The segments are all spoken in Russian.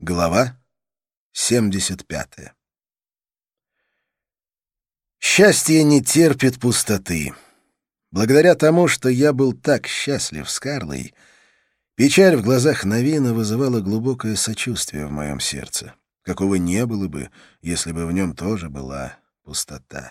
Глава 75. Счастье не терпит пустоты. Благодаря тому, что я был так счастлив с Карлой, печаль в глазах Навина вызывала глубокое сочувствие в моем сердце, какого не было бы, если бы в нем тоже была пустота.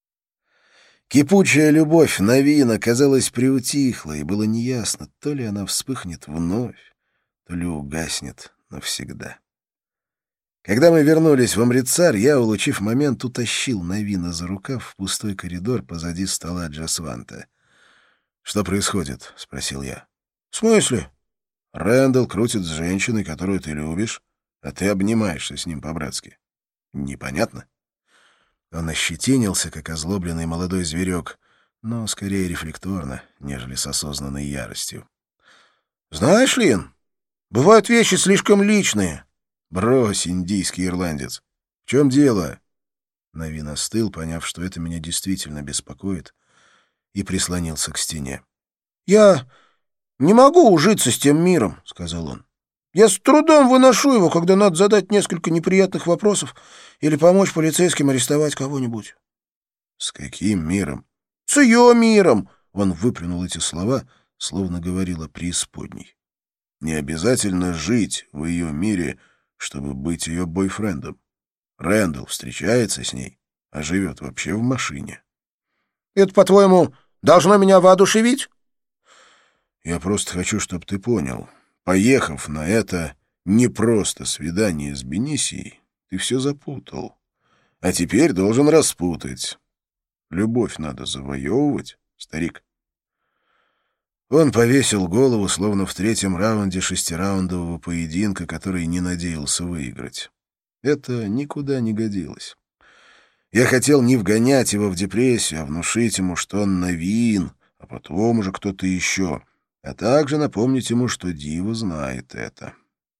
Кипучая любовь Навина, казалось, приутихла, и было неясно, то ли она вспыхнет вновь, то ли угаснет навсегда. Когда мы вернулись в Амритсар, я, улучив момент, утащил Навина за рукав в пустой коридор позади стола Джасванта. «Что происходит?» — спросил я. «В смысле?» «Рэндалл крутит с женщиной, которую ты любишь, а ты обнимаешься с ним по-братски. Непонятно?» Он ощетинился, как озлобленный молодой зверек, но скорее рефлекторно, нежели с осознанной яростью. «Знаешь, Лин, бывают вещи слишком личные». «Брось, индийский ирландец. В чем дело?» Навин остыл, поняв, что это меня действительно беспокоит, и прислонился к стене. «Я не могу ужиться с тем миром», — сказал он. «Я с трудом выношу его, когда надо задать несколько неприятных вопросов или помочь полицейским арестовать кого-нибудь». «С каким миром?» «С ее миром!» — он выплюнул эти слова, словно говорил о преисподней. «Не обязательно жить в ее мире, чтобы быть ее бойфрендом. Рэндалл встречается с ней, а живет вообще в машине». «Это, по-твоему, должно меня воодушевить?» «Я просто хочу, чтобы ты понял. Поехав на это не просто свидание с Бенисией, ты все запутал. А теперь должен распутать. Любовь надо завоевывать, старик». Он повесил голову, словно в третьем раунде шестираундового поединка, который не надеялся выиграть. Это никуда не годилось. Я хотел не вгонять его в депрессию, а внушить ему, что он Навин, а потом уже кто-то еще, а также напомнить ему, что Дива знает это.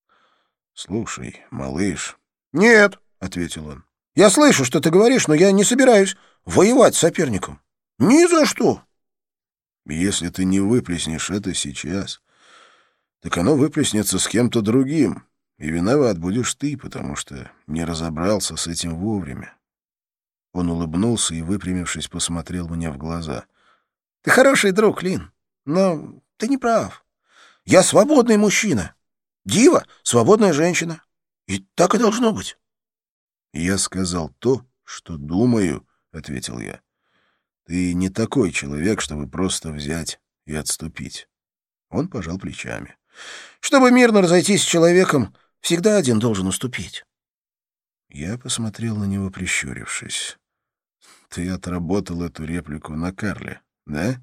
«Слушай, малыш...» «Нет», — ответил он. «Я слышу, что ты говоришь, но я не собираюсь воевать с соперником. Ни за что». «Если ты не выплеснешь это сейчас, так оно выплеснется с кем-то другим, и виноват будешь ты, потому что не разобрался с этим вовремя». Он улыбнулся и, выпрямившись, посмотрел мне в глаза. «Ты хороший друг, Лин, но ты не прав. Я свободный мужчина. Дива — свободная женщина. И так и должно быть». «Я сказал то, что думаю», — ответил я. «Ты не такой человек, чтобы просто взять и отступить». Он пожал плечами. «Чтобы мирно разойтись с человеком, всегда один должен уступить». Я посмотрел на него, прищурившись. «Ты отработал эту реплику на Карле, да?»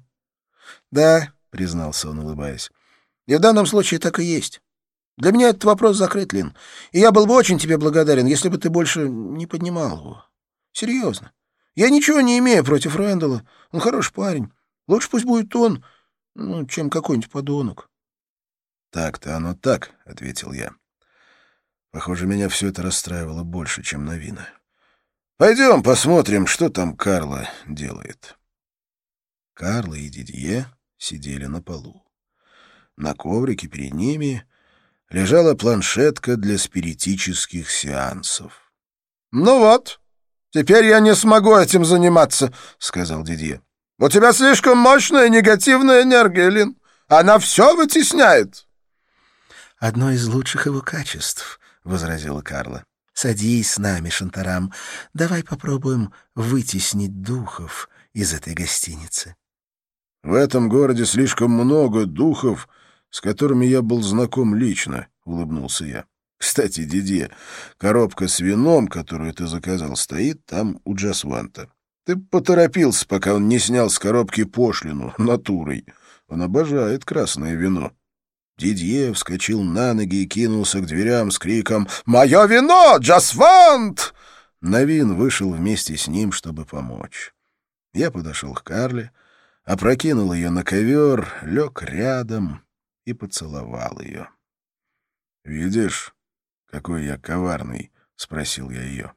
«Да», — признался он, улыбаясь. «И в данном случае так и есть. Для меня этот вопрос закрыт, Лин, и я был бы очень тебе благодарен, если бы ты больше не поднимал его. Серьезно. Я ничего не имею против Рэндалла. Он хороший парень. Лучше пусть будет он, чем какой-нибудь подонок». «Так-то оно так», — ответил я. Похоже, меня все это расстраивало больше, чем Навина. «Пойдем посмотрим, что там Карла делает». Карла и Дидье сидели на полу. На коврике перед ними лежала планшетка для спиритических сеансов. «Ну вот, теперь я не смогу этим заниматься», — сказал Дидье. «У тебя слишком мощная негативная энергия, Лин. Она все вытесняет». «Одно из лучших его качеств», — возразила Карла. «Садись с нами, Шантарам. Давай попробуем вытеснить духов из этой гостиницы». «В этом городе слишком много духов, с которыми я был знаком лично», — улыбнулся я. «Кстати, Дидье, коробка с вином, которую ты заказал, стоит там у Джасванта. Ты поторопился, пока он не снял с коробки пошлину натурой. Он обожает красное вино». Дидье вскочил на ноги и кинулся к дверям с криком «Мое вино, Джасвант!». Навин вышел вместе с ним, чтобы помочь. Я подошел к Карле, опрокинул ее на ковер, лег рядом и поцеловал ее. «Видишь, какой я коварный?» — спросил я ее.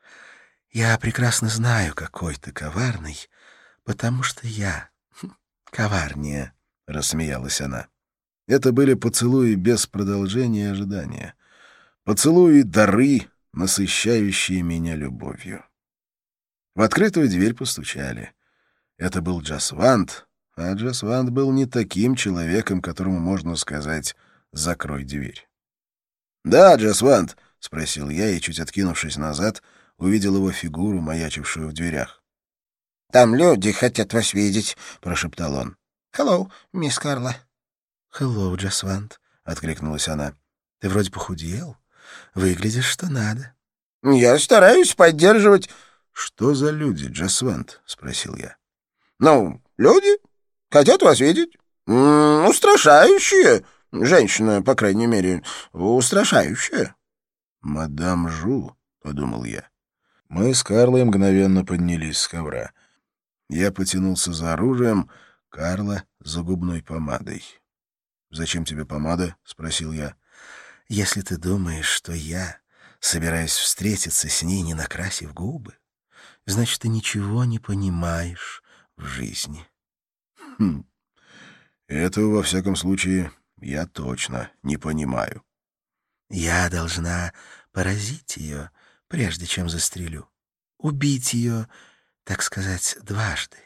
«Я прекрасно знаю, какой ты коварный, потому что я коварнее», — рассмеялась она. Это были поцелуи без продолжения и ожидания. Поцелуи — дары, насыщающие меня любовью. В открытую дверь постучали. Это был Джасвант, а Джасвант был не таким человеком, которому можно сказать «закрой дверь». «Да, Джасвант», — спросил я и, чуть откинувшись назад, увидел его фигуру, маячившую в дверях. «Там люди хотят вас видеть», — прошептал он. «Hello, мисс Карла». «Hello, Джасвант», — откликнулась она. «Ты вроде похудел. Выглядишь что надо». «Я стараюсь поддерживать...» «Что за люди, Джасвант?» — спросил я. «Ну, люди хотят вас видеть. Устрашающие. Женщина, по крайней мере, устрашающая». «Мадам Жу», — подумал я. Мы с Карлой мгновенно поднялись с ковра. Я потянулся за оружием, Карла — за губной помадой. «Зачем тебе помада?» — спросил я. «Если ты думаешь, что я собираюсь встретиться с ней, не накрасив губы, значит, ты ничего не понимаешь в жизни». «Хм. Этого, во всяком случае, я точно не понимаю». «Я должна поразить ее, прежде чем застрелю. Убить ее, так сказать, дважды».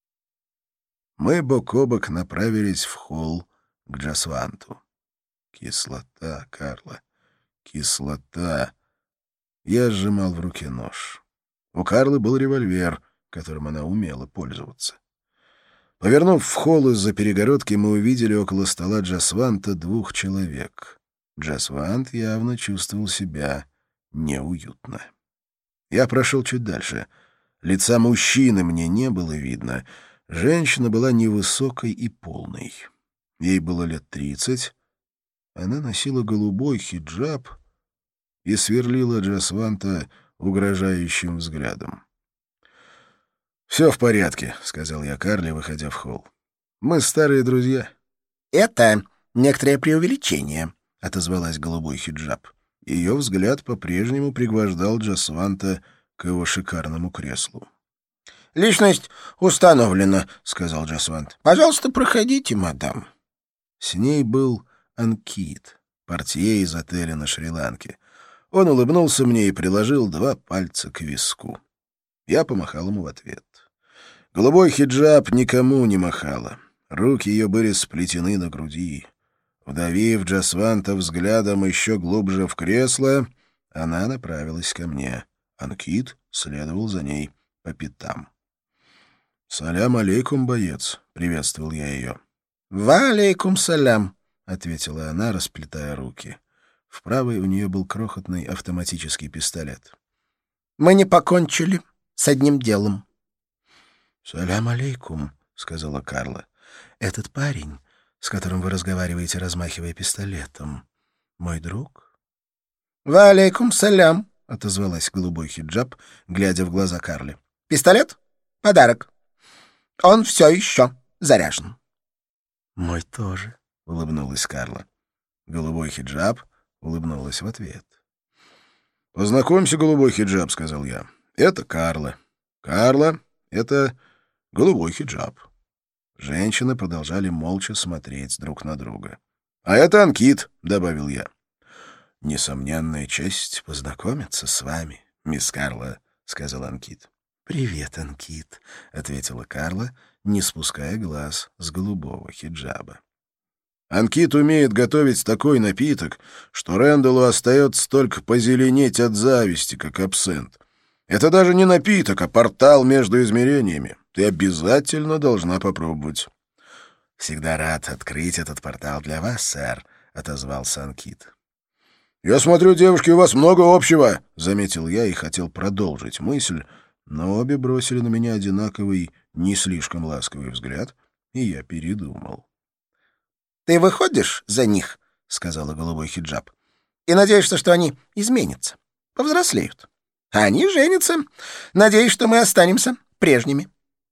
Мы бок о бок направились в холл к Джасванту. Кислота, Карла, кислота. Я сжимал в руке нож. У Карлы был револьвер, которым она умела пользоваться. Повернув в холл из-за перегородки, мы увидели около стола Джасванта 2 человек. Джасвант явно чувствовал себя неуютно. Я прошел чуть дальше. Лица мужчины мне не было видно. Женщина была невысокой и полной. Ей было лет 30. Она носила голубой хиджаб и сверлила Джасванта угрожающим взглядом. «Все в порядке», — сказал я Карле, выходя в холл. «Мы старые друзья». «Это некоторое преувеличение», — отозвалась голубой хиджаб. Ее взгляд по-прежнему пригвождал Джасванта к его шикарному креслу. «Личность установлена», — сказал Джасвант. «Пожалуйста, проходите, мадам». С ней был Анкит, портье из отеля на Шри-Ланке. Он улыбнулся мне и приложил 2 пальца к виску. Я помахал ему в ответ. Голубой хиджаб никому не махала. Руки ее были сплетены на груди. Вдавив Джасванта взглядом еще глубже в кресло, она направилась ко мне. Анкит следовал за ней по пятам. «Салям алейкум, боец», — приветствовал я ее. «Ва алейкум салям», — ответила она, расплетая руки. В правой у нее был крохотный автоматический пистолет. «Мы не покончили с одним делом». «Салям алейкум», — сказала Карла. «Этот парень, с которым вы разговариваете, размахивая пистолетом, мой друг?» «Ва алейкум салям», — отозвалась голубой хиджаб, глядя в глаза Карле. «Пистолет? Подарок. Он все еще заряжен». «Мой тоже», — улыбнулась Карла. Голубой хиджаб улыбнулась в ответ. «Познакомься, голубой хиджаб», — сказал я. «Это Карла. Карла — это голубой хиджаб». Женщины продолжали молча смотреть друг на друга. «А это Анкит», — добавил я. «Несомненная честь познакомиться с вами, мисс Карла», — сказал Анкит. «Привет, Анкит», — ответила Карла, не спуская глаз с голубого хиджаба. «Анкит умеет готовить такой напиток, что Рэндаллу остается только позеленеть от зависти, как абсент. Это даже не напиток, а портал между измерениями. Ты обязательно должна попробовать». «Всегда рад открыть этот портал для вас, сэр», — отозвался Анкит. «Я смотрю, девушки, у вас много общего», — заметил я и хотел продолжить мысль, но обе бросили на меня одинаковый, не слишком ласковый взгляд, и я передумал. «Ты выходишь за них», — сказала голубой хиджаб, «и надеешься, что они изменятся, повзрослеют. А они женятся. Надеюсь, что мы останемся прежними».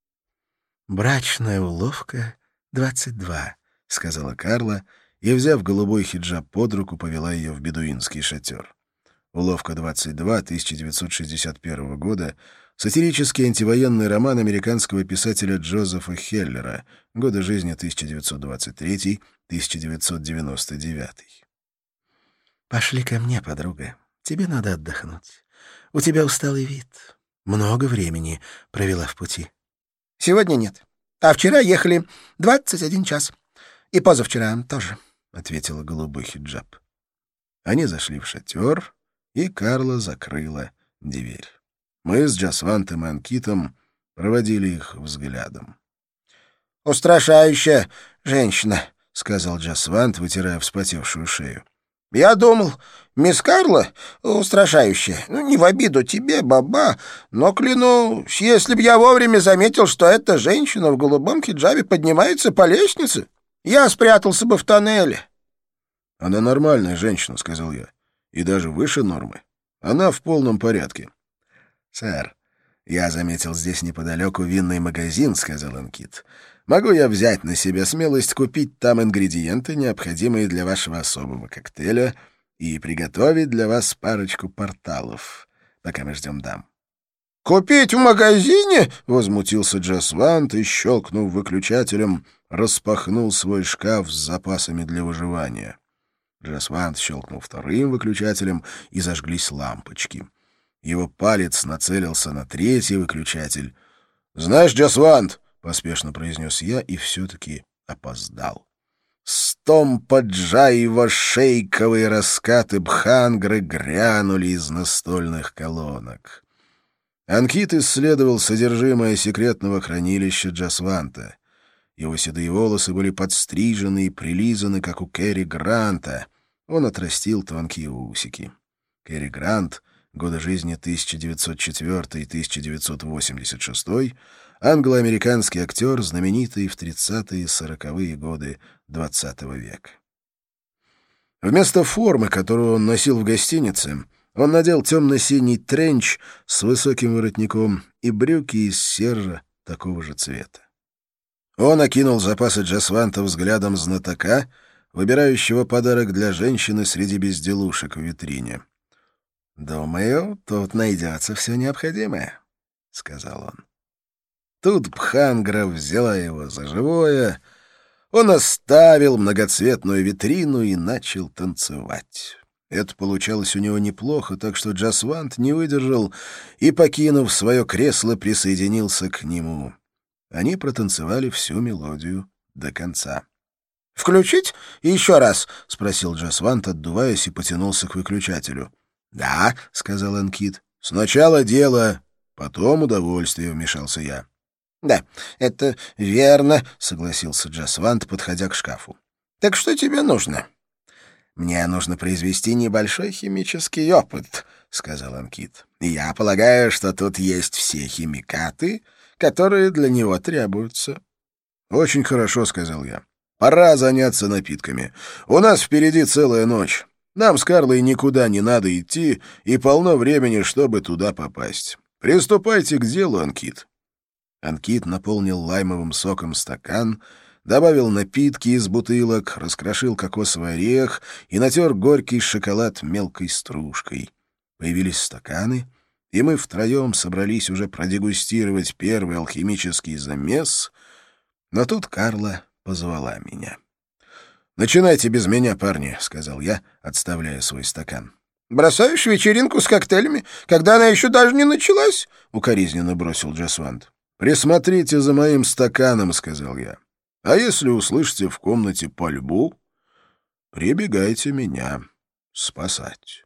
«Брачная уловка 22», — сказала Карла, и, взяв голубой хиджаб под руку, повела ее в бедуинский шатер. Уловка 22 1961 года — сатирический антивоенный роман американского писателя Джозефа Хеллера, годы жизни 1923-1999. «Пошли ко мне, подруга. Тебе надо отдохнуть. У тебя усталый вид. Много времени провела в пути». «Сегодня нет. А вчера ехали 21 час. И позавчера тоже», — ответила голубой хиджаб. Они зашли в шатер, и Карла закрыла дверь. Мы с Джасвантом и Анкитом проводили их взглядом. «Устрашающая женщина», — сказал Джасвант, вытирая вспотевшую шею. «Я думал, мисс Карла устрашающая. Не в обиду тебе, баба, но, клянусь, если б я вовремя заметил, что эта женщина в голубом хиджабе поднимается по лестнице, я спрятался бы в тоннеле». «Она нормальная женщина», — сказал я, — «и даже выше нормы. Она в полном порядке». «Сэр, я заметил здесь неподалеку винный магазин», — сказал Анкит. «Могу я взять на себя смелость купить там ингредиенты, необходимые для вашего особого коктейля, и приготовить для вас парочку порталов, пока мы ждем дам?» «Купить в магазине?» — возмутился Джасвант и, щелкнув выключателем, распахнул свой шкаф с запасами для выживания. Джасвант щелкнул вторым выключателем, и зажглись лампочки. Его палец нацелился на третий выключатель. «Знаешь, Джасвант», — поспешно произнес я и все-таки опоздал. Стомпаджаево-шейковые раскаты бхангры грянули из настольных колонок. Анкит исследовал содержимое секретного хранилища Джасванта. Его седые волосы были подстрижены и прилизаны, как у Кэрри Гранта. Он отрастил тонкие усики. Кэрри Грант, годы жизни 1904 и 1986, англо-американский актер, знаменитый в 30-е и 40-е годы XX века. Вместо формы, которую он носил в гостинице, он надел темно-синий тренч с высоким воротником и брюки из сержа такого же цвета. Он окинул запасы Джасванта взглядом знатока, выбирающего подарок для женщины среди безделушек в витрине. «Думаю, тут найдется все необходимое», — сказал он. Тут Бхангра взяла его за живое. Он оставил многоцветную витрину и начал танцевать. Это получалось у него неплохо, так что Джасвант не выдержал и, покинув свое кресло, присоединился к нему. Они протанцевали всю мелодию до конца. «Включить еще раз?» — спросил Джасвант, отдуваясь, и потянулся к выключателю. «Да», — сказал Анкит. «Сначала дело, потом удовольствие», — вмешался я. «Да, это верно», — согласился Джасвант, подходя к шкафу. «Так что тебе нужно?» «Мне нужно произвести небольшой химический опыт», — сказал Анкит. «Я полагаю, что тут есть все химикаты, которые для него требуются». «Очень хорошо», — сказал я. «Пора заняться напитками. У нас впереди целая ночь. Нам с Карлой никуда не надо идти, и полно времени, чтобы туда попасть. Приступайте к делу, Анкит». Анкит наполнил лаймовым соком стакан, добавил напитки из бутылок, раскрошил кокосовый орех и натер горький шоколад мелкой стружкой. Появились стаканы, и мы втроем собрались уже продегустировать первый алхимический замес, но тут Карла позвала меня. «Начинайте без меня, парни», — сказал я, отставляя свой стакан. «Бросаешь вечеринку с коктейлями, когда она еще даже не началась?» — укоризненно бросил Джасвант. «Присмотрите за моим стаканом», — сказал я. «А если услышите в комнате пальбу, прибегайте меня спасать».